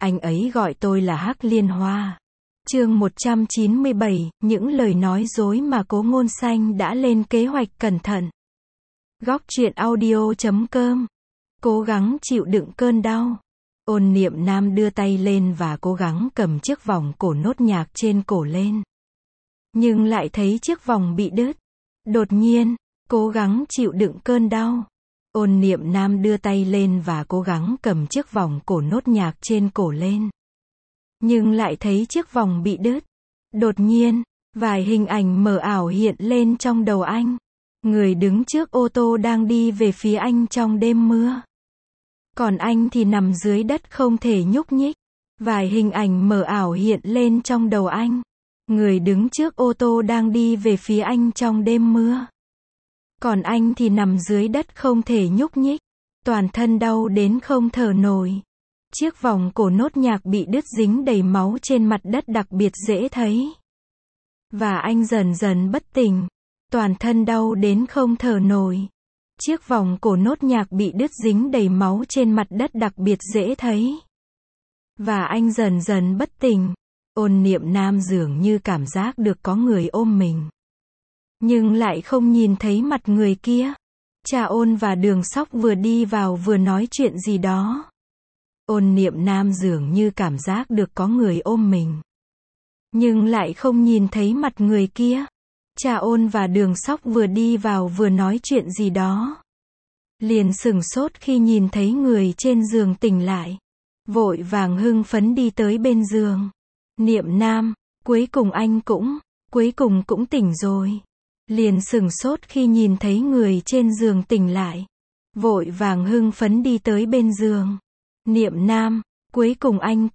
Anh ấy gọi tôi là Hắc Liên Hoa. Chương 197, những lời nói dối mà Cố Ngôn Xanh đã lên kế hoạch cẩn thận. Góc truyện audio.com. Cố gắng chịu đựng cơn đau. Ôn Niệm Nam đưa tay lên và cố gắng cầm chiếc vòng cổ nốt nhạc trên cổ lên. Nhưng lại thấy chiếc vòng bị đứt. Đột nhiên, cố gắng chịu đựng cơn đau. Ôn Niệm Nam đưa tay lên và cố gắng cầm chiếc vòng cổ nốt nhạc trên cổ lên. Nhưng lại thấy chiếc vòng bị đứt. Đột nhiên, vài hình ảnh mờ ảo hiện lên trong đầu anh. Người đứng trước ô tô đang đi về phía anh trong đêm mưa. Còn anh thì nằm dưới đất không thể nhúc nhích. Vài hình ảnh mờ ảo hiện lên trong đầu anh. Người đứng trước ô tô đang đi về phía anh trong đêm mưa. Còn anh thì nằm dưới đất không thể nhúc nhích. Toàn thân đau đến không thở nổi. Chiếc vòng cổ nốt nhạc bị đứt dính đầy máu trên mặt đất đặc biệt dễ thấy. Và anh dần dần bất tỉnh. Toàn thân đau đến không thở nổi. Chiếc vòng cổ nốt nhạc bị đứt dính đầy máu trên mặt đất đặc biệt dễ thấy. Và anh dần dần bất tỉnh. Ôn Niệm Nam dường như cảm giác được có người ôm mình. Nhưng lại không nhìn thấy mặt người kia. Cha Ôn và Đường Sóc vừa đi vào vừa nói chuyện gì đó. Ôn Niệm Nam dường như cảm giác được có người ôm mình. Nhưng lại không nhìn thấy mặt người kia. Cha Ôn và Đường Sóc vừa đi vào vừa nói chuyện gì đó. Liền sửng sốt khi nhìn thấy người trên giường tỉnh lại. Vội vàng hưng phấn đi tới bên giường. Niệm Nam, cuối cùng anh cũng tỉnh rồi. Liền sửng sốt khi nhìn thấy người trên giường tỉnh lại. Vội vàng hưng phấn đi tới bên giường. Niệm Nam, cuối cùng anh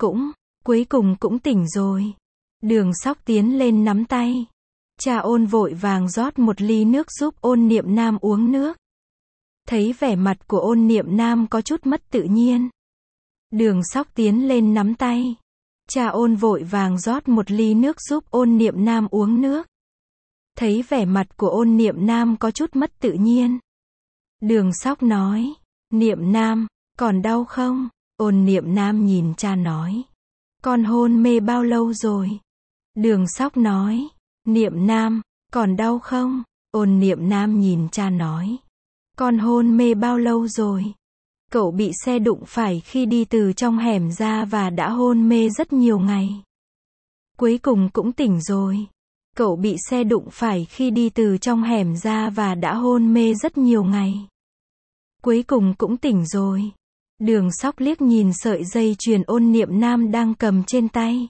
cũng tỉnh rồi. Đường Sóc tiến lên nắm tay. Cha Ôn vội vàng rót một ly nước giúp Ôn Niệm Nam uống nước. Thấy vẻ mặt của Ôn Niệm Nam có chút mất tự nhiên. Đường Sóc tiến lên nắm tay. Cha Ôn vội vàng rót một ly nước giúp Ôn Niệm Nam uống nước. Thấy vẻ mặt của Ôn Niệm Nam có chút mất tự nhiên. Đường Sóc nói, Niệm Nam, còn đau không? Ôn Niệm Nam nhìn cha nói, con hôn mê bao lâu rồi? Đường Sóc nói, Niệm Nam, còn đau không? Ôn Niệm Nam nhìn cha nói, con hôn mê bao lâu rồi? Cậu bị xe đụng phải khi đi từ trong hẻm ra và đã hôn mê rất nhiều ngày. Cuối cùng cũng tỉnh rồi. Cậu bị xe đụng phải khi đi từ trong hẻm ra và đã hôn mê rất nhiều ngày. Cuối cùng cũng tỉnh rồi. Đường Sóc liếc nhìn sợi dây chuyền Ôn Niệm Nam đang cầm trên tay.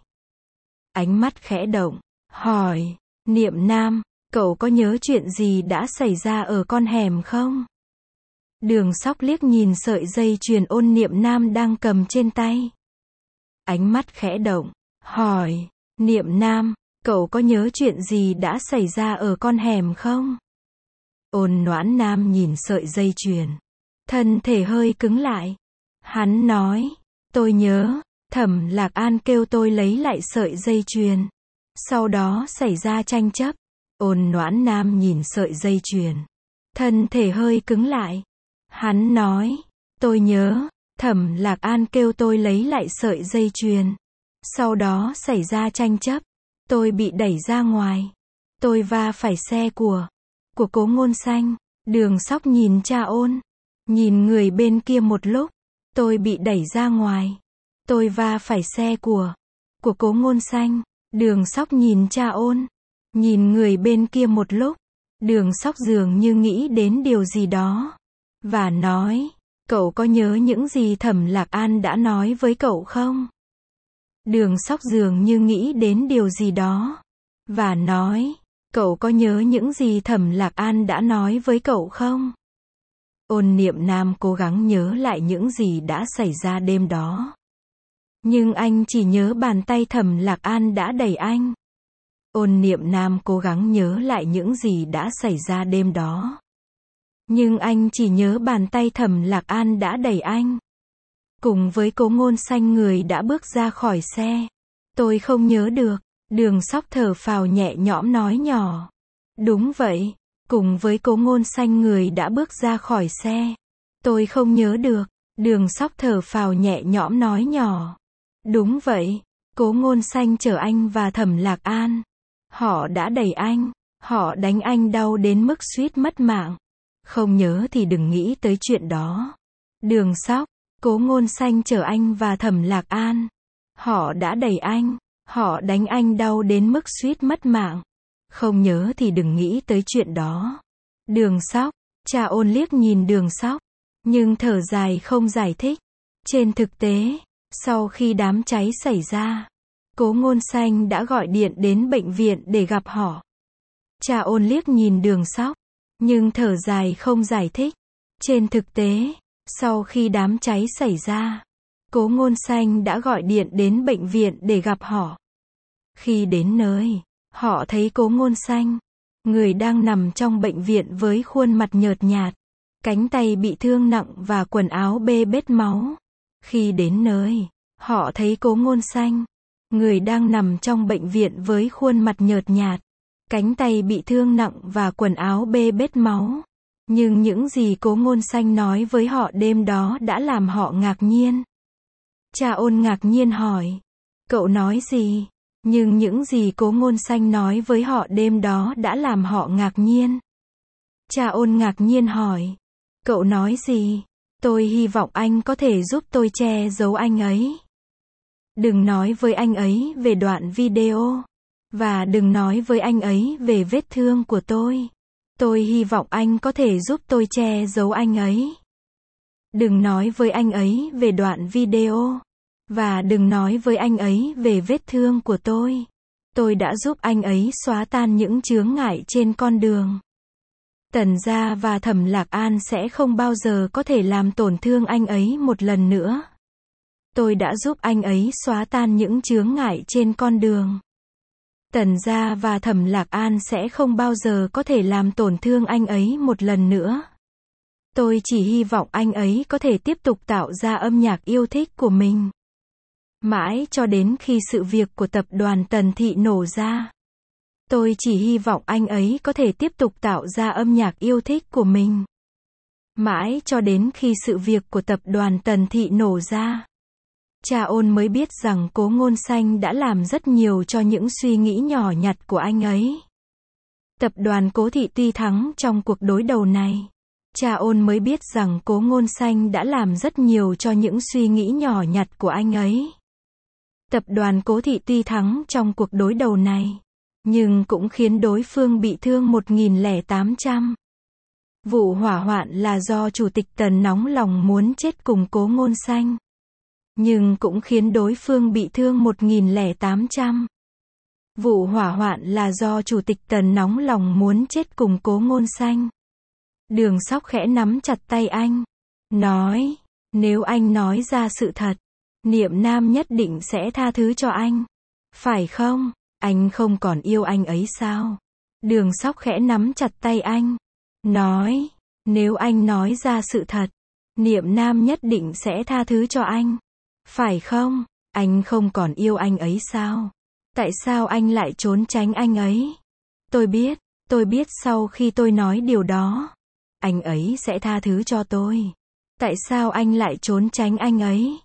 Ánh mắt khẽ động, hỏi, Niệm Nam, cậu có nhớ chuyện gì đã xảy ra ở con hẻm không? Đường Sóc liếc nhìn sợi dây chuyền Ôn Niệm Nam đang cầm trên tay. Ánh mắt khẽ động, hỏi, Niệm Nam, cậu có nhớ chuyện gì đã xảy ra ở con hẻm không? Ôn Noãn Nam nhìn sợi dây chuyền. Thân thể hơi cứng lại. Hắn nói, tôi nhớ, Thẩm Lạc An kêu tôi lấy lại sợi dây chuyền. Sau đó xảy ra tranh chấp. Ôn Noãn Nam nhìn sợi dây chuyền. Thân thể hơi cứng lại. Hắn nói, tôi nhớ, Thẩm Lạc An kêu tôi lấy lại sợi dây chuyền. Sau đó xảy ra tranh chấp. Tôi bị đẩy ra ngoài. Tôi va phải xe của Cố Ngôn Xanh. Đường Sóc nhìn cha Ôn. Nhìn người bên kia một lúc. Tôi bị đẩy ra ngoài. Tôi va phải xe của Cố Ngôn Xanh. Đường Sóc nhìn cha Ôn. Nhìn người bên kia một lúc. Đường Sóc dường như nghĩ đến điều gì đó. Và nói, cậu có nhớ những gì Thẩm Lạc An đã nói với cậu không? Đường Sóc dường như nghĩ đến điều gì đó. Và nói, cậu có nhớ những gì Thẩm Lạc An đã nói với cậu không? Ôn Niệm Nam cố gắng nhớ lại những gì đã xảy ra đêm đó. Nhưng anh chỉ nhớ bàn tay Thẩm Lạc An đã đẩy anh. Ôn Niệm Nam cố gắng nhớ lại những gì đã xảy ra đêm đó. Nhưng anh chỉ nhớ bàn tay Thẩm Lạc An đã đẩy anh. Cùng với Cố Ngôn Xanh người đã bước ra khỏi xe. Tôi không nhớ được. Đường Sóc thở phào nhẹ nhõm nói nhỏ. Đúng vậy. Cùng với Cố Ngôn Xanh người đã bước ra khỏi xe. Tôi không nhớ được. Đường Sóc thở phào nhẹ nhõm nói nhỏ. Đúng vậy. Cố Ngôn Xanh chở anh và Thẩm Lạc An. Họ đã đẩy anh. Họ đánh anh đau đến mức suýt mất mạng. Không nhớ thì đừng nghĩ tới chuyện đó. Đường Sóc. Cố Ngôn Xanh chở anh và Thẩm Lạc An. Họ đã đẩy anh. Họ đánh anh đau đến mức suýt mất mạng. Không nhớ thì đừng nghĩ tới chuyện đó. Đường Sóc. Cha Ôn liếc nhìn Đường Sóc, nhưng thở dài không giải thích. Trên thực tế, sau khi đám cháy xảy ra, Cố Ngôn Xanh đã gọi điện đến bệnh viện để gặp họ. Cha Ôn liếc nhìn Đường Sóc, nhưng thở dài không giải thích. Trên thực tế, sau khi đám cháy xảy ra, Cố Ngôn Xanh đã gọi điện đến bệnh viện để gặp họ. Khi đến nơi, họ thấy Cố Ngôn Xanh, người đang nằm trong bệnh viện với khuôn mặt nhợt nhạt, cánh tay bị thương nặng và quần áo bê bết máu. Khi đến nơi, họ thấy Cố Ngôn Xanh, người đang nằm trong bệnh viện với khuôn mặt nhợt nhạt, cánh tay bị thương nặng và quần áo bê bết máu. Nhưng những gì Cố Ngôn Xanh nói với họ đêm đó đã làm họ ngạc nhiên. Cha Ôn ngạc nhiên hỏi, cậu nói gì? Nhưng những gì Cố Ngôn Xanh nói với họ đêm đó đã làm họ ngạc nhiên. Cha Ôn ngạc nhiên hỏi, cậu nói gì? Tôi hy vọng anh có thể giúp tôi che giấu anh ấy. Đừng nói với anh ấy về đoạn video. Và đừng nói với anh ấy về vết thương của tôi. Tôi hy vọng anh có thể giúp tôi che giấu anh ấy. Đừng nói với anh ấy về đoạn video. Và đừng nói với anh ấy về vết thương của tôi. Tôi đã giúp anh ấy xóa tan những chướng ngại trên con đường. Tần Gia và Thẩm Lạc An sẽ không bao giờ có thể làm tổn thương anh ấy một lần nữa. Tôi đã giúp anh ấy xóa tan những chướng ngại trên con đường. Tần Gia và Thẩm Lạc An sẽ không bao giờ có thể làm tổn thương anh ấy một lần nữa. Tôi chỉ hy vọng anh ấy có thể tiếp tục tạo ra âm nhạc yêu thích của mình. Mãi cho đến khi sự việc của tập đoàn Tần Thị nổ ra. Tôi chỉ hy vọng anh ấy có thể tiếp tục tạo ra âm nhạc yêu thích của mình. Mãi cho đến khi sự việc của tập đoàn Tần Thị nổ ra. Cha Ôn mới biết rằng Cố Ngôn Xanh đã làm rất nhiều cho những suy nghĩ nhỏ nhặt của anh ấy. Tập đoàn Cố Thị tuy thắng trong cuộc đối đầu này. Cha Ôn mới biết rằng Cố Ngôn Xanh đã làm rất nhiều cho những suy nghĩ nhỏ nhặt của anh ấy. Tập đoàn Cố Thị tuy thắng trong cuộc đối đầu này, nhưng cũng khiến đối phương bị thương 1.800. Vụ hỏa hoạn là do Chủ tịch Tần nóng lòng muốn chết cùng Cố Ngôn Xanh. Nhưng cũng khiến đối phương bị thương 1.800. Vụ hỏa hoạn là do Chủ tịch Tần nóng lòng muốn chết cùng Cố Ngôn Xanh. Đường Sóc khẽ nắm chặt tay anh. Nói, nếu anh nói ra sự thật, Niệm Nam nhất định sẽ tha thứ cho anh. Phải không? Anh không còn yêu anh ấy sao? Đường Sóc khẽ nắm chặt tay anh. Nói, nếu anh nói ra sự thật, Niệm Nam nhất định sẽ tha thứ cho anh. Phải không? Anh không còn yêu anh ấy sao? Tại sao anh lại trốn tránh anh ấy? Tôi biết sau khi tôi nói điều đó, anh ấy sẽ tha thứ cho tôi. Tại sao anh lại trốn tránh anh ấy?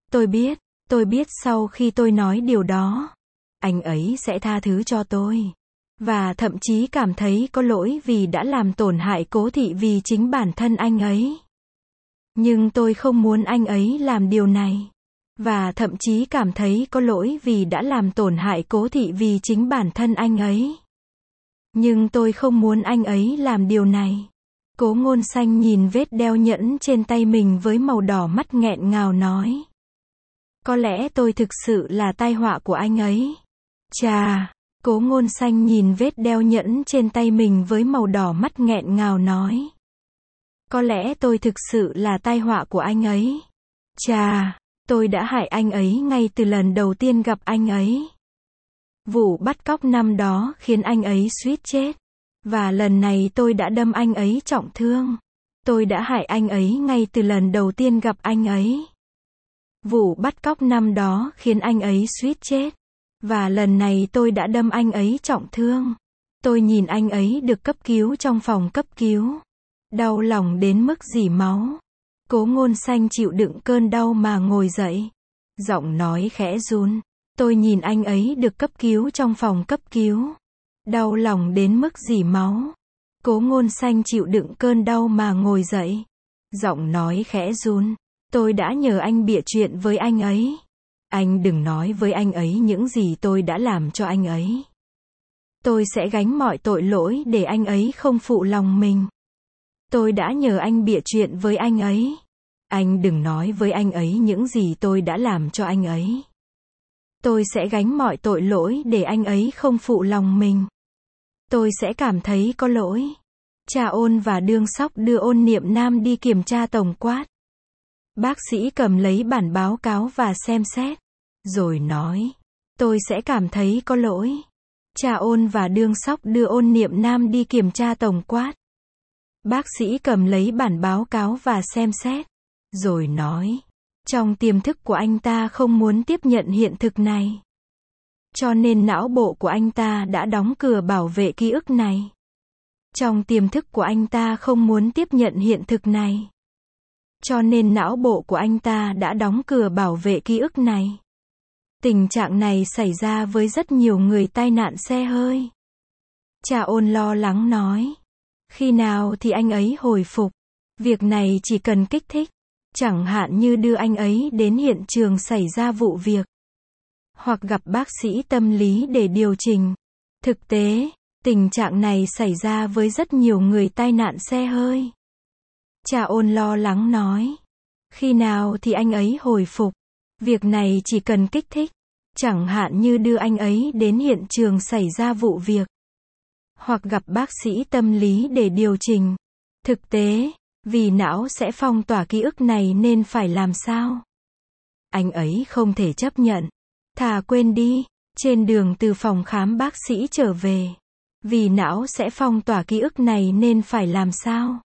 Tôi biết sau khi tôi nói điều đó, anh ấy sẽ tha thứ cho tôi. Và thậm chí cảm thấy có lỗi vì đã làm tổn hại Cố Thị vì chính bản thân anh ấy. Nhưng tôi không muốn anh ấy làm điều này. Và thậm chí cảm thấy có lỗi vì đã làm tổn hại Cố Thị vì chính bản thân anh ấy. Nhưng tôi không muốn anh ấy làm điều này. Cố Ngôn Xanh nhìn vết đeo nhẫn trên tay mình với màu đỏ mắt nghẹn ngào nói. Có lẽ tôi thực sự là tai họa của anh ấy. Chà, Cố Ngôn Xanh nhìn vết đeo nhẫn trên tay mình với màu đỏ mắt nghẹn ngào nói. Có lẽ tôi thực sự là tai họa của anh ấy. Chà, tôi đã hại anh ấy ngay từ lần đầu tiên gặp anh ấy. Vụ bắt cóc năm đó khiến anh ấy suýt chết. Và lần này tôi đã đâm anh ấy trọng thương. Tôi đã hại anh ấy ngay từ lần đầu tiên gặp anh ấy. Vụ bắt cóc năm đó khiến anh ấy suýt chết. Và lần này tôi đã đâm anh ấy trọng thương. Tôi nhìn anh ấy được cấp cứu trong phòng cấp cứu. Đau lòng đến mức rỉ máu. Cố Ngôn Xanh chịu đựng cơn đau mà ngồi dậy. Giọng nói khẽ run. Tôi nhìn anh ấy được cấp cứu trong phòng cấp cứu. Đau lòng đến mức rỉ máu. Cố Ngôn Xanh chịu đựng cơn đau mà ngồi dậy. Giọng nói khẽ run. Tôi đã nhờ anh bịa chuyện với anh ấy. Anh đừng nói với anh ấy những gì tôi đã làm cho anh ấy. Tôi sẽ gánh mọi tội lỗi để anh ấy không phụ lòng mình. Tôi đã nhờ anh bịa chuyện với anh ấy. Anh đừng nói với anh ấy những gì tôi đã làm cho anh ấy. Tôi sẽ gánh mọi tội lỗi để anh ấy không phụ lòng mình. Tôi sẽ cảm thấy có lỗi. Cha Ôn và Đương Sóc đưa Ôn Niệm Nam đi kiểm tra tổng quát. Bác sĩ cầm lấy bản báo cáo và xem xét. Rồi nói. Tôi sẽ cảm thấy có lỗi. Cha Ôn và Đương Sóc đưa Ôn Niệm Nam đi kiểm tra tổng quát. Bác sĩ cầm lấy bản báo cáo và xem xét. Rồi nói. Trong tiềm thức của anh ta không muốn tiếp nhận hiện thực này. Cho nên não bộ của anh ta đã đóng cửa bảo vệ ký ức này. Trong tiềm thức của anh ta không muốn tiếp nhận hiện thực này. Cho nên não bộ của anh ta đã đóng cửa bảo vệ ký ức này. Tình trạng này xảy ra với rất nhiều người tai nạn xe hơi. Cha Ôn lo lắng nói. Khi nào thì anh ấy hồi phục? Việc này chỉ cần kích thích. Chẳng hạn như đưa anh ấy đến hiện trường xảy ra vụ việc. Hoặc gặp bác sĩ tâm lý để điều chỉnh. Thực tế, tình trạng này xảy ra với rất nhiều người tai nạn xe hơi. Cha Ôn lo lắng nói. Khi nào thì anh ấy hồi phục? Việc này chỉ cần kích thích. Chẳng hạn như đưa anh ấy đến hiện trường xảy ra vụ việc. Hoặc gặp bác sĩ tâm lý để điều chỉnh. Thực tế, vì não sẽ phong tỏa ký ức này nên phải làm sao? Anh ấy không thể chấp nhận. Thà quên đi. Trên đường từ phòng khám bác sĩ trở về. Vì não sẽ phong tỏa ký ức này nên phải làm sao?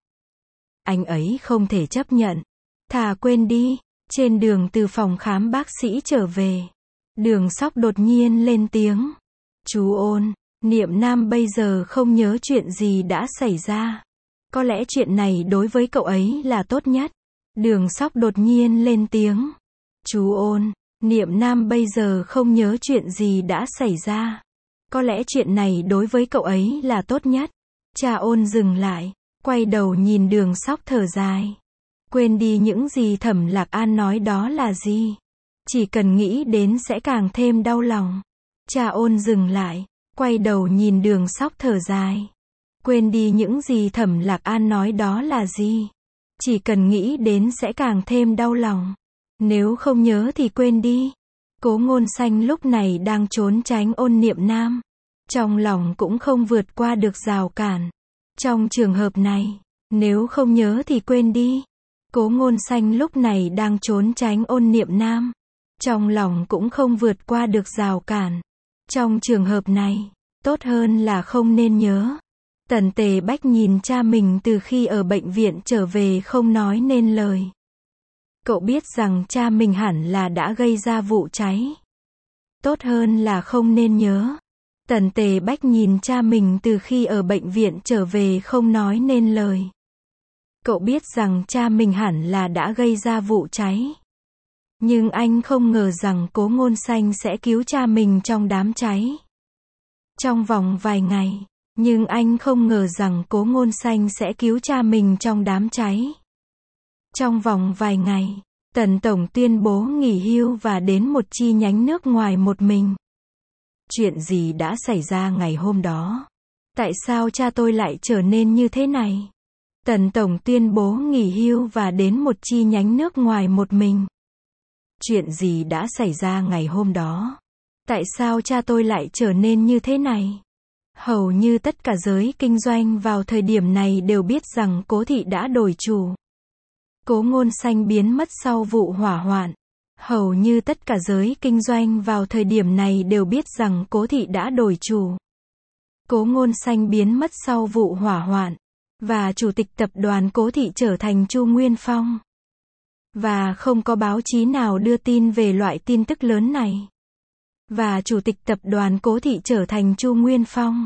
Anh ấy không thể chấp nhận. Thà quên đi. Trên đường từ phòng khám bác sĩ trở về. Đường Sóc đột nhiên lên tiếng. Chú Ôn, Niệm Nam bây giờ không nhớ chuyện gì đã xảy ra. Có lẽ chuyện này đối với cậu ấy là tốt nhất. Đường Sóc đột nhiên lên tiếng. Chú Ôn, Niệm Nam bây giờ không nhớ chuyện gì đã xảy ra. Có lẽ chuyện này đối với cậu ấy là tốt nhất. Cha Ôn dừng lại, quay đầu nhìn Đường Sóc thở dài. Quên đi những gì Thẩm Lạc An nói đó là gì. Chỉ cần nghĩ đến sẽ càng thêm đau lòng. Cha Ôn dừng lại, quay đầu nhìn Đường Sóc thở dài. Quên đi những gì Thẩm Lạc An nói đó là gì. Chỉ cần nghĩ đến sẽ càng thêm đau lòng. Nếu không nhớ thì quên đi. Cố Ngôn Xanh lúc này đang trốn tránh Ôn Niệm Nam. Trong lòng cũng không vượt qua được rào cản. Trong trường hợp này, nếu không nhớ thì quên đi. Cố Ngôn Xanh lúc này đang trốn tránh Ôn Niệm Nam. Trong lòng cũng không vượt qua được rào cản. Trong trường hợp này, tốt hơn là không nên nhớ. Tần Tề Bách nhìn cha mình từ khi ở bệnh viện trở về không nói nên lời. Cậu biết rằng cha mình hẳn là đã gây ra vụ cháy. Tốt hơn là không nên nhớ. Tần Tề Bách nhìn cha mình từ khi ở bệnh viện trở về không nói nên lời. Cậu biết rằng cha mình hẳn là đã gây ra vụ cháy. Nhưng anh không ngờ rằng Cố Ngôn Xanh sẽ cứu cha mình trong đám cháy. Trong vòng vài ngày. Nhưng anh không ngờ rằng Cố Ngôn Xanh sẽ cứu cha mình trong đám cháy. Trong vòng vài ngày, Tần Tổng tuyên bố nghỉ hưu và đến một chi nhánh nước ngoài một mình. Chuyện gì đã xảy ra ngày hôm đó? Tại sao cha tôi lại trở nên như thế này? Tần Tổng tuyên bố nghỉ hưu và đến một chi nhánh nước ngoài một mình. Chuyện gì đã xảy ra ngày hôm đó? Tại sao cha tôi lại trở nên như thế này? Hầu như tất cả giới kinh doanh vào thời điểm này đều biết rằng Cố thị đã đổi chủ. Cố Ngôn Xanh biến mất sau vụ hỏa hoạn. Hầu như tất cả giới kinh doanh vào thời điểm này đều biết rằng Cố thị đã đổi chủ. Cố Ngôn Xanh biến mất sau vụ hỏa hoạn. Và chủ tịch tập đoàn Cố thị trở thành Chu Nguyên Phong. Và không có báo chí nào đưa tin về loại tin tức lớn này. Và chủ tịch tập đoàn Cố thị trở thành Chu Nguyên Phong.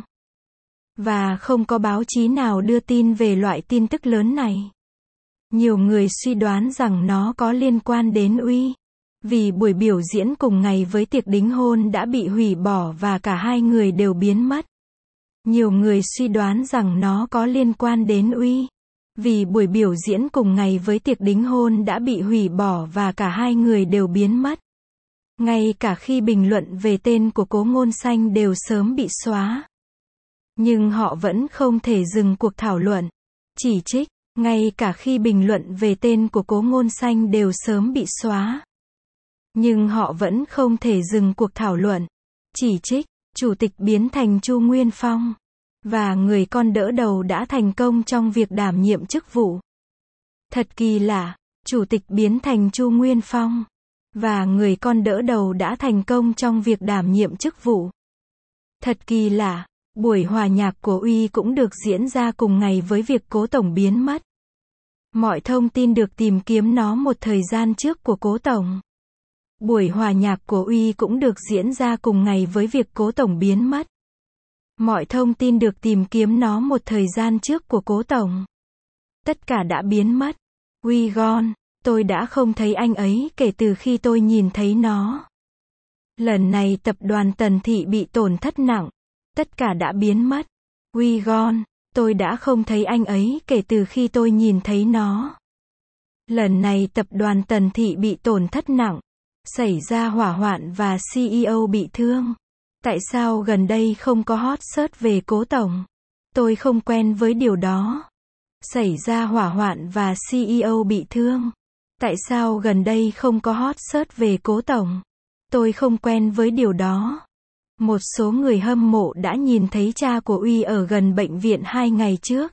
Và không có báo chí nào đưa tin về loại tin tức lớn này. Nhiều người suy đoán rằng nó có liên quan đến Uy. Vì buổi biểu diễn cùng ngày với tiệc đính hôn đã bị hủy bỏ và cả hai người đều biến mất. Nhiều người suy đoán rằng nó có liên quan đến Uy. Vì buổi biểu diễn cùng ngày với tiệc đính hôn đã bị hủy bỏ và cả hai người đều biến mất. Ngay cả khi bình luận về tên của Cố Ngôn Xanh đều sớm bị xóa. Nhưng họ vẫn không thể dừng cuộc thảo luận, chỉ trích. Ngay cả khi bình luận về tên của Cố Ngôn Xanh đều sớm bị xóa. Nhưng họ vẫn không thể dừng cuộc thảo luận, chỉ trích. Chủ tịch biến thành Chu Nguyên Phong. Và người con đỡ đầu đã thành công trong việc đảm nhiệm chức vụ. Thật kỳ lạ, chủ tịch biến thành Chu Nguyên Phong. Và người con đỡ đầu đã thành công trong việc đảm nhiệm chức vụ. Thật kỳ lạ, buổi hòa nhạc của Uy cũng được diễn ra cùng ngày với việc Cố Tổng biến mất. Mọi thông tin được tìm kiếm nó một thời gian trước của Cố Tổng. Buổi hòa nhạc của Uy cũng được diễn ra cùng ngày với việc Cố Tổng biến mất. Mọi thông tin được tìm kiếm nó một thời gian trước của Cố Tổng. Tất cả đã biến mất. Uy gone, tôi đã không thấy anh ấy kể từ khi tôi nhìn thấy nó. Lần này tập đoàn Tần Thị bị tổn thất nặng. Tất cả đã biến mất. Uy gone, tôi đã không thấy anh ấy kể từ khi tôi nhìn thấy nó. Lần này tập đoàn Tần Thị bị tổn thất nặng. Xảy ra hỏa hoạn và CEO bị thương. Tại sao gần đây không có hot search về Cố Tổng? Tôi không quen với điều đó. Xảy ra hỏa hoạn và CEO bị thương. Tại sao gần đây không có hot search về Cố Tổng? Tôi không quen với điều đó. Một số người hâm mộ đã nhìn thấy cha của Uy ở gần bệnh viện 2 ngày trước.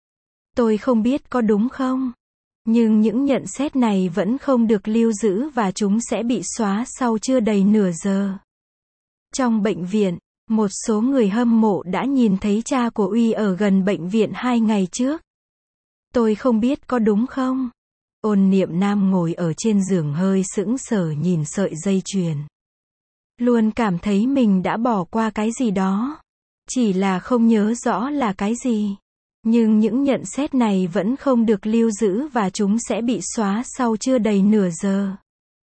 Tôi không biết có đúng không? Nhưng những nhận xét này vẫn không được lưu giữ và chúng sẽ bị xóa sau chưa đầy nửa giờ. Trong bệnh viện, một số người hâm mộ đã nhìn thấy cha của Uy ở gần bệnh viện 2 ngày trước. Tôi không biết có đúng không? Ôn Niệm Nam ngồi ở trên giường hơi sững sờ nhìn sợi dây chuyền. Luôn cảm thấy mình đã bỏ qua cái gì đó. Chỉ là không nhớ rõ là cái gì. Nhưng những nhận xét này vẫn không được lưu giữ và chúng sẽ bị xóa sau chưa đầy nửa giờ.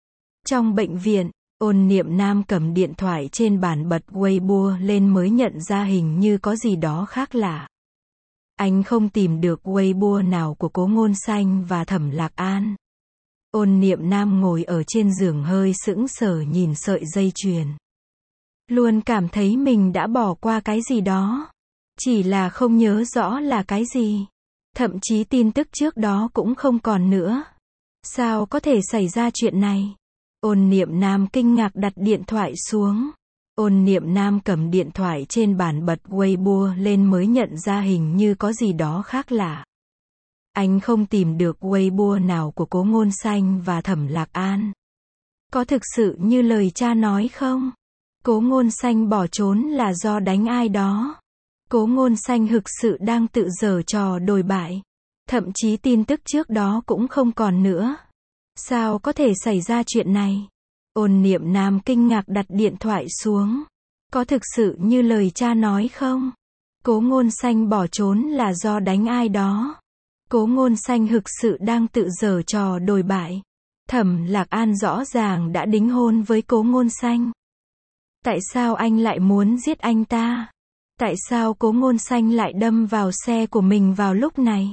Trong bệnh viện, Ôn Niệm Nam cầm điện thoại trên bàn bật Weibo lên mới nhận ra hình như có gì đó khác lạ. Anh không tìm được Weibo nào của Cố Ngôn Xanh và Thẩm Lạc An. Ôn Niệm Nam ngồi ở trên giường hơi sững sờ nhìn sợi dây chuyền. Luôn cảm thấy mình đã bỏ qua cái gì đó. Chỉ là không nhớ rõ là cái gì. Thậm chí tin tức trước đó cũng không còn nữa. Sao có thể xảy ra chuyện này? Ôn Niệm Nam kinh ngạc đặt điện thoại xuống. Ôn Niệm Nam cầm điện thoại trên bàn bật Weibo lên mới nhận ra hình như có gì đó khác lạ. Anh không tìm được Weibo nào của Cố Ngôn Xanh và Thẩm Lạc An. Có thực sự như lời cha nói không? Cố Ngôn Xanh bỏ trốn là do đánh ai đó. Cố Ngôn Xanh thực sự đang tự giở trò đồi bại. Thậm chí tin tức trước đó cũng không còn nữa. Sao có thể xảy ra chuyện này? Ôn Niệm Nam kinh ngạc đặt điện thoại xuống. Có thực sự như lời cha nói không? Cố Ngôn Xanh bỏ trốn là do đánh ai đó. Cố Ngôn Xanh thực sự đang tự giở trò đồi bại. Thẩm Lạc An rõ ràng đã đính hôn với Cố Ngôn Xanh. Tại sao anh lại muốn giết anh ta? Tại sao Cố Ngôn Xanh lại đâm vào xe của mình vào lúc này?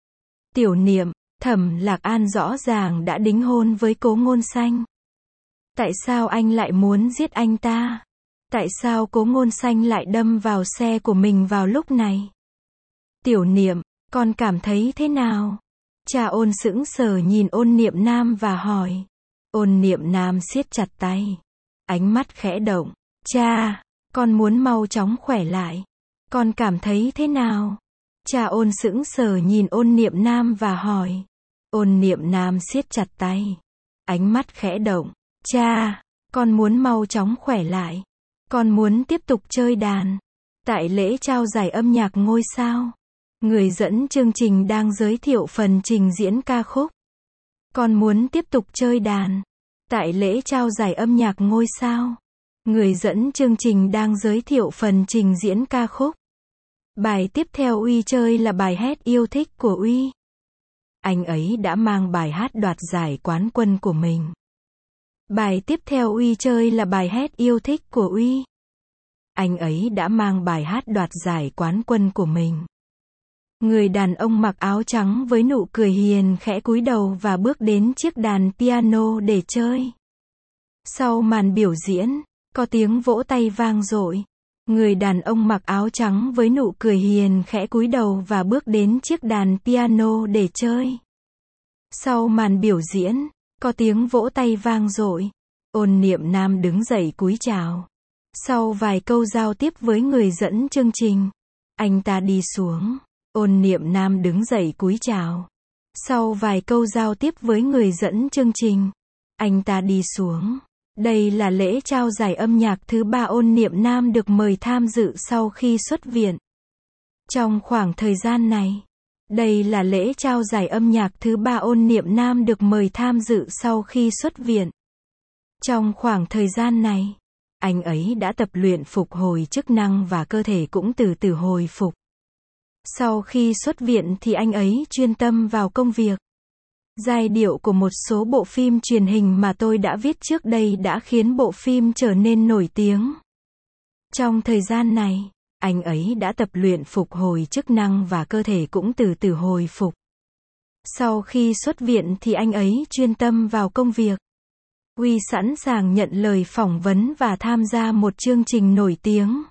Tiểu Niệm, Thẩm Lạc An rõ ràng đã đính hôn với Cố Ngôn Xanh. Tại sao anh lại muốn giết anh ta? Tại sao Cố Ngôn Xanh lại đâm vào xe của mình vào lúc này? Tiểu Niệm, con cảm thấy thế nào? Cha Ôn sững sờ nhìn Ôn Niệm Nam và hỏi. Ôn Niệm Nam siết chặt tay. Ánh mắt khẽ động. Cha, con muốn mau chóng khỏe lại. Con cảm thấy thế nào? Cha Ôn sững sờ nhìn Ôn Niệm Nam và hỏi. Ôn Niệm Nam siết chặt tay. Ánh mắt khẽ động. Cha, con muốn mau chóng khỏe lại. Con muốn tiếp tục chơi đàn. Tại lễ trao giải âm nhạc ngôi sao, người dẫn chương trình đang giới thiệu phần trình diễn ca khúc. Con muốn tiếp tục chơi đàn. Tại lễ trao giải âm nhạc ngôi sao, người dẫn chương trình đang giới thiệu phần trình diễn ca khúc. Bài tiếp theo Uy chơi là bài hát yêu thích của Uy. Anh ấy đã mang bài hát đoạt giải quán quân của mình. Bài tiếp theo Uy chơi là bài hét yêu thích của Uy. Anh ấy đã mang bài hát đoạt giải quán quân của mình. Người đàn ông mặc áo trắng với nụ cười hiền khẽ cúi đầu và bước đến chiếc đàn piano để chơi. Sau màn biểu diễn, có tiếng vỗ tay vang dội. Người đàn ông mặc áo trắng với nụ cười hiền khẽ cúi đầu và bước đến chiếc đàn piano để chơi. Sau màn biểu diễn, có tiếng vỗ tay vang dội. Ôn Niệm Nam đứng dậy cúi chào. Sau vài câu giao tiếp với người dẫn chương trình, anh ta đi xuống. Ôn Niệm Nam đứng dậy cúi chào. Sau vài câu giao tiếp với người dẫn chương trình, anh ta đi xuống. Đây là lễ trao giải âm nhạc thứ 3 Ôn Niệm Nam được mời tham dự sau khi xuất viện. Trong khoảng thời gian này, đây là lễ trao giải âm nhạc thứ 3 Ôn Niệm Nam được mời tham dự sau khi xuất viện. Trong khoảng thời gian này, anh ấy đã tập luyện phục hồi chức năng và cơ thể cũng từ từ hồi phục. Sau khi xuất viện thì anh ấy chuyên tâm vào công việc. Giai điệu của một số bộ phim truyền hình mà tôi đã viết trước đây đã khiến bộ phim trở nên nổi tiếng. Trong thời gian này, anh ấy đã tập luyện phục hồi chức năng và cơ thể cũng từ từ hồi phục. Sau khi xuất viện thì anh ấy chuyên tâm vào công việc. Uy sẵn sàng nhận lời phỏng vấn và tham gia một chương trình nổi tiếng.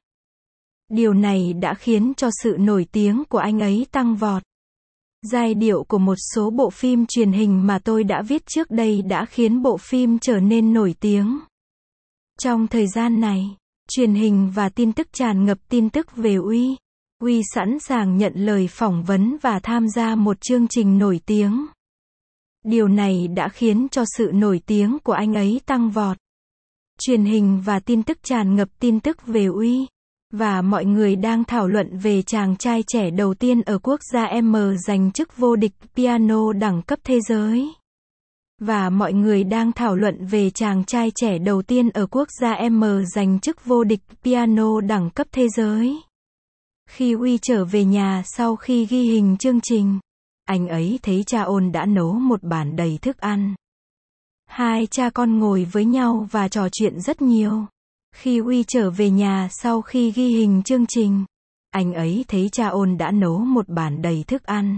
Điều này đã khiến cho sự nổi tiếng của anh ấy tăng vọt. Giai điệu của một số bộ phim truyền hình mà tôi đã viết trước đây đã khiến bộ phim trở nên nổi tiếng. Trong thời gian này, truyền hình và tin tức tràn ngập tin tức về Uy. Uy sẵn sàng nhận lời phỏng vấn và tham gia một chương trình nổi tiếng. Điều này đã khiến cho sự nổi tiếng của anh ấy tăng vọt. Truyền hình và tin tức tràn ngập tin tức về Uy. Và mọi người đang thảo luận về chàng trai trẻ đầu tiên ở quốc gia M giành chức vô địch piano đẳng cấp thế giới. Và mọi người đang thảo luận về chàng trai trẻ đầu tiên ở quốc gia M giành chức vô địch piano đẳng cấp thế giới. Khi Uy trở về nhà sau khi ghi hình chương trình, anh ấy thấy cha Ôn đã nấu một bàn đầy thức ăn. Hai cha con ngồi với nhau và trò chuyện rất nhiều. Khi Uy trở về nhà sau khi ghi hình chương trình, anh ấy thấy cha Ôn đã nấu một bàn đầy thức ăn.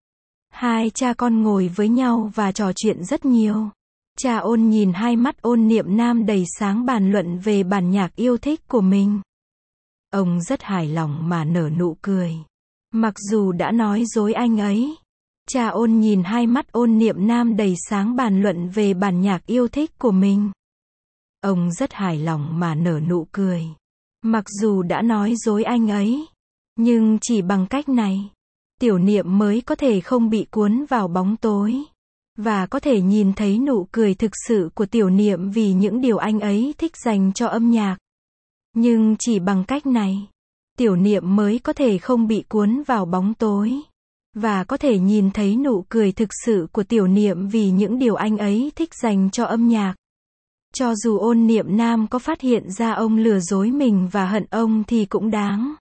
Hai cha con ngồi với nhau và trò chuyện rất nhiều. Cha Ôn nhìn hai mắt Ôn Niệm Nam đầy sáng bàn luận về bản nhạc yêu thích của mình. Ông rất hài lòng mà nở nụ cười. Mặc dù đã nói dối anh ấy. Cha Ôn nhìn hai mắt Ôn Niệm Nam đầy sáng bàn luận về bản nhạc yêu thích của mình. Ông rất hài lòng mà nở nụ cười. Mặc dù đã nói dối anh ấy, nhưng chỉ bằng cách này, Tiểu Niệm mới có thể không bị cuốn vào bóng tối. Và có thể nhìn thấy nụ cười thực sự của Tiểu Niệm vì những điều anh ấy thích dành cho âm nhạc. Nhưng chỉ bằng cách này, Tiểu Niệm mới có thể không bị cuốn vào bóng tối. Và có thể nhìn thấy nụ cười thực sự của Tiểu Niệm vì những điều anh ấy thích dành cho âm nhạc. Cho dù Ôn Niệm Nam có phát hiện ra ông lừa dối mình và hận ông thì cũng đáng.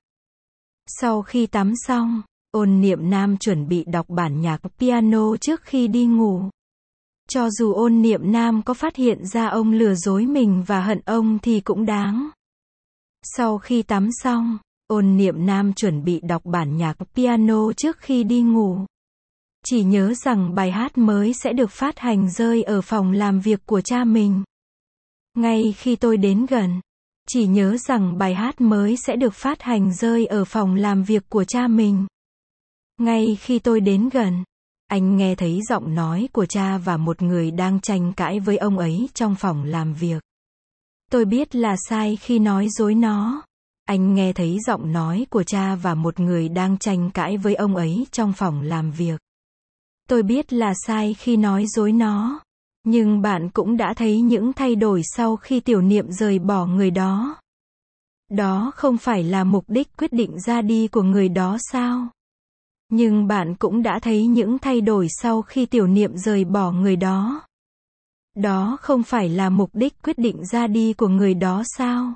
Sau khi tắm xong, Ôn Niệm Nam chuẩn bị đọc bản nhạc piano trước khi đi ngủ. Cho dù Ôn Niệm Nam có phát hiện ra ông lừa dối mình và hận ông thì cũng đáng. Sau khi tắm xong, Ôn Niệm Nam chuẩn bị đọc bản nhạc piano trước khi đi ngủ. Chỉ nhớ rằng bài hát mới sẽ được phát hành rơi ở phòng làm việc của cha mình. Ngay khi tôi đến gần, chỉ nhớ rằng bài hát mới sẽ được phát hành rơi ở phòng làm việc của cha mình. Ngay khi tôi đến gần, anh nghe thấy giọng nói của cha và một người đang tranh cãi với ông ấy trong phòng làm việc. Tôi biết là sai khi nói dối nó. Anh nghe thấy giọng nói của cha và một người đang tranh cãi với ông ấy trong phòng làm việc. Tôi biết là sai khi nói dối nó. Nhưng bạn cũng đã thấy những thay đổi sau khi Tiểu Niệm rời bỏ người đó. Đó không phải là mục đích quyết định ra đi của người đó sao? Nhưng bạn cũng đã thấy những thay đổi sau khi Tiểu Niệm rời bỏ người đó. Đó không phải là mục đích quyết định ra đi của người đó sao?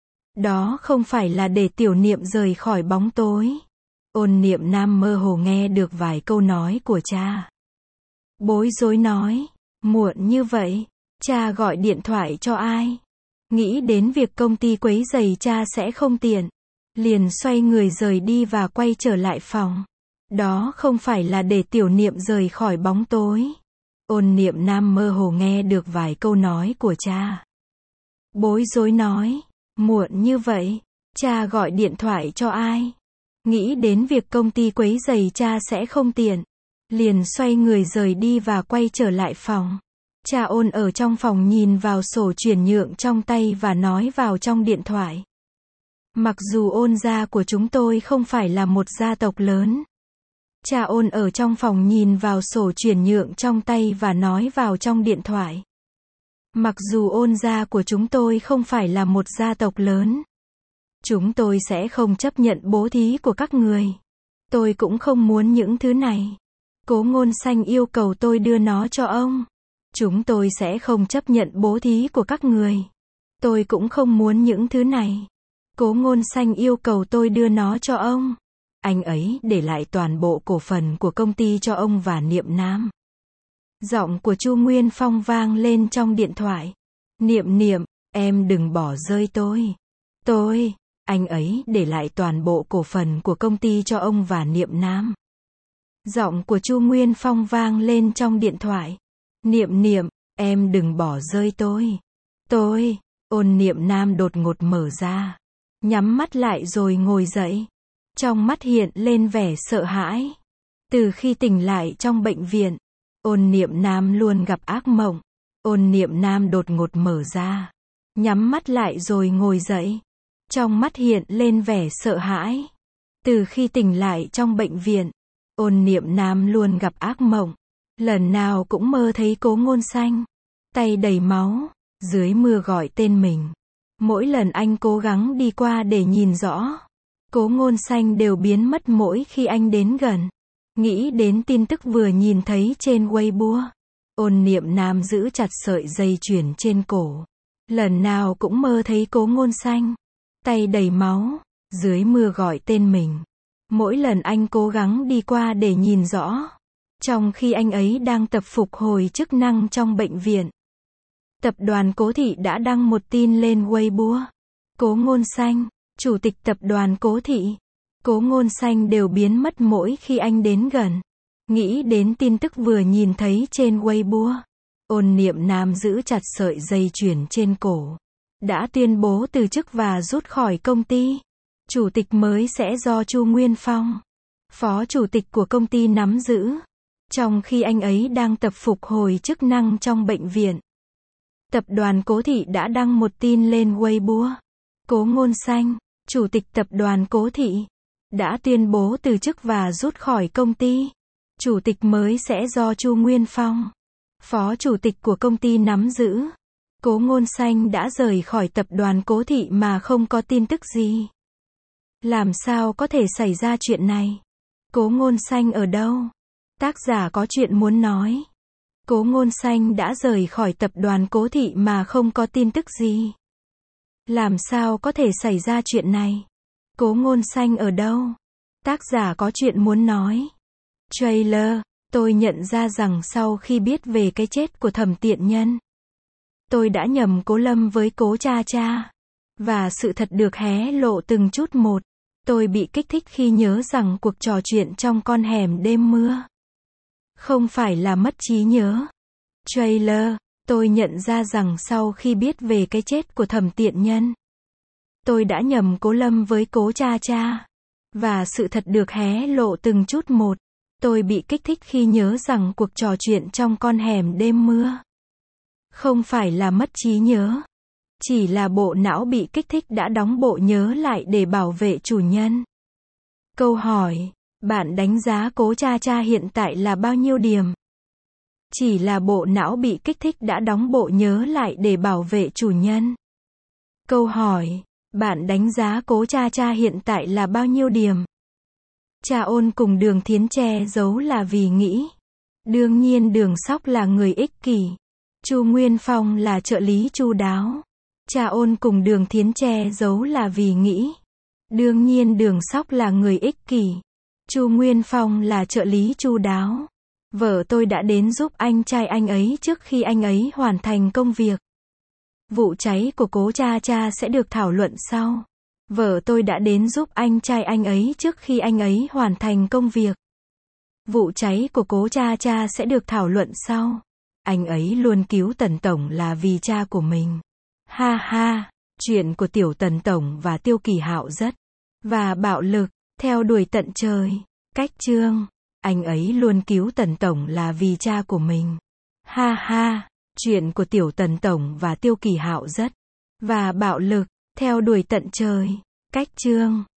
Đó không phải là để Tiểu Niệm rời khỏi bóng tối. Ôn Niệm Nam mơ hồ nghe được vài câu nói của cha. Bối rối nói, muộn như vậy, Cha gọi điện thoại cho ai? Nghĩ đến việc công ty quấy rầy cha sẽ không tiện. Liền xoay người rời đi và quay trở lại phòng. Đó không phải là để Tiểu Niệm rời khỏi bóng tối. Ôn Niệm Nam mơ hồ nghe được vài câu nói của cha. Bối rối nói, muộn như vậy, cha gọi điện thoại cho ai? Nghĩ đến việc công ty quấy rầy cha sẽ không tiện. Liền xoay người rời đi và quay trở lại phòng. Cha Ôn ở trong phòng nhìn vào sổ chuyển nhượng trong tay và nói vào trong điện thoại. Mặc dù Ôn gia của chúng tôi không phải là một gia tộc lớn. Cha Ôn ở trong phòng nhìn vào sổ chuyển nhượng trong tay và nói vào trong điện thoại. Mặc dù Ôn gia của chúng tôi không phải là một gia tộc lớn. Chúng tôi sẽ không chấp nhận bố thí của các người. Tôi cũng không muốn những thứ này. Cố Ngôn Xanh yêu cầu tôi đưa nó cho ông. Chúng tôi sẽ không chấp nhận bố thí của các người. Tôi cũng không muốn những thứ này. Cố Ngôn Xanh yêu cầu tôi đưa nó cho ông. Anh ấy để lại toàn bộ cổ phần của công ty cho ông và Niệm Nam. Giọng của Chu Nguyên Phong vang lên trong điện thoại. Niệm Niệm, em đừng bỏ rơi tôi. Anh ấy để lại toàn bộ cổ phần của công ty cho ông và Niệm Nam. Giọng của Chu Nguyên Phong vang lên trong điện thoại. Niệm Niệm, em đừng bỏ rơi tôi. Ôn Niệm Nam đột ngột mở ra. Nhắm mắt lại rồi ngồi dậy. Trong mắt hiện lên vẻ sợ hãi. Từ khi tỉnh lại trong bệnh viện, Ôn Niệm Nam luôn gặp ác mộng. Ôn Niệm Nam đột ngột mở ra. Nhắm mắt lại rồi ngồi dậy. Trong mắt hiện lên vẻ sợ hãi. Từ khi tỉnh lại trong bệnh viện, Ôn Niệm Nam luôn gặp ác mộng. Lần nào cũng mơ thấy Cố Ngôn Xanh, tay đầy máu, dưới mưa gọi tên mình. Mỗi lần anh cố gắng đi qua để nhìn rõ, Cố Ngôn Xanh đều biến mất mỗi khi anh đến gần. Nghĩ đến tin tức vừa nhìn thấy trên Weibo, Ôn Niệm Nam giữ chặt sợi dây chuyền trên cổ. Lần nào cũng mơ thấy Cố Ngôn Xanh, tay đầy máu, dưới mưa gọi tên mình. Mỗi lần anh cố gắng đi qua để nhìn rõ, trong khi anh ấy đang tập phục hồi chức năng trong bệnh viện. Tập đoàn Cố Thị đã đăng một tin lên Weibo. Cố Ngôn Xanh, chủ tịch tập đoàn Cố Thị, Cố Ngôn Xanh đều biến mất mỗi khi anh đến gần. Nghĩ đến tin tức vừa nhìn thấy trên Weibo, Ôn Niệm Nam giữ chặt sợi dây chuyền trên cổ. Đã tuyên bố từ chức và rút khỏi công ty. Chủ tịch mới sẽ do Chu Nguyên Phong, phó chủ tịch của công ty nắm giữ. Trong khi anh ấy đang tập phục hồi chức năng trong bệnh viện. Tập đoàn Cố Thị đã đăng một tin lên Weibo. Cố Ngôn Xanh, chủ tịch tập đoàn Cố Thị, đã tuyên bố từ chức và rút khỏi công ty. Chủ tịch mới sẽ do Chu Nguyên Phong, phó chủ tịch của công ty nắm giữ. Cố Ngôn Xanh đã rời khỏi tập đoàn Cố Thị mà không có tin tức gì. Làm sao có thể xảy ra chuyện này? Cố Ngôn Xanh ở đâu? Tác giả có chuyện muốn nói. Cố Ngôn Xanh đã rời khỏi tập đoàn Cố Thị mà không có tin tức gì. Làm sao có thể xảy ra chuyện này? Cố Ngôn Xanh ở đâu? Tác giả có chuyện muốn nói. Trailer, tôi nhận ra rằng sau khi biết về cái chết của Thẩm Tiện Nhân, tôi đã nhầm Cố Lâm với Cố Cha Cha. Và sự thật được hé lộ từng chút một. Tôi bị kích thích khi nhớ rằng cuộc trò chuyện trong con hẻm đêm mưa không phải là mất trí nhớ. Trailer, tôi nhận ra rằng sau khi biết về cái chết của Thẩm Tiện Nhân, tôi đã nhầm Cố Lâm với Cố Cha Cha. Và sự thật được hé lộ từng chút một. Tôi bị kích thích khi nhớ rằng cuộc trò chuyện trong con hẻm đêm mưa không phải là mất trí nhớ. Chỉ là bộ não bị kích thích đã đóng bộ nhớ lại để bảo vệ chủ nhân. Câu hỏi, bạn đánh giá Cố Cha Cha hiện tại là bao nhiêu điểm? Chỉ là bộ não bị kích thích đã đóng bộ nhớ lại để bảo vệ chủ nhân. Câu hỏi, bạn đánh giá Cố Cha Cha hiện tại là bao nhiêu điểm? Cha Ôn cùng Đường Thiến che giấu là vì nghĩ. Đương nhiên Đường Sóc là người ích kỷ. Chu Nguyên Phong là trợ lý chu đáo. Cha Ôn cùng Đường Thiến che giấu là vì nghĩ. Đương nhiên Đường Sóc là người ích kỷ. Chu Nguyên Phong là trợ lý chu đáo. Vợ tôi đã đến giúp anh trai anh ấy trước khi anh ấy hoàn thành công việc. Vụ cháy của cố cha cha sẽ được thảo luận sau. Vợ tôi đã đến giúp anh trai anh ấy trước khi anh ấy hoàn thành công việc. Vụ cháy của cố cha cha sẽ được thảo luận sau. Anh ấy luôn cứu Tần Tổng là vì cha của mình. Ha ha, chuyện của tiểu Tần Tổng và Tiêu Kỳ Hạo rất và bạo lực, theo đuổi tận trời. Cách chương, anh ấy luôn cứu Tần Tổng là vì cha của mình. Ha ha, chuyện của tiểu Tần Tổng và Tiêu Kỳ Hạo rất và bạo lực, theo đuổi tận trời. Cách chương.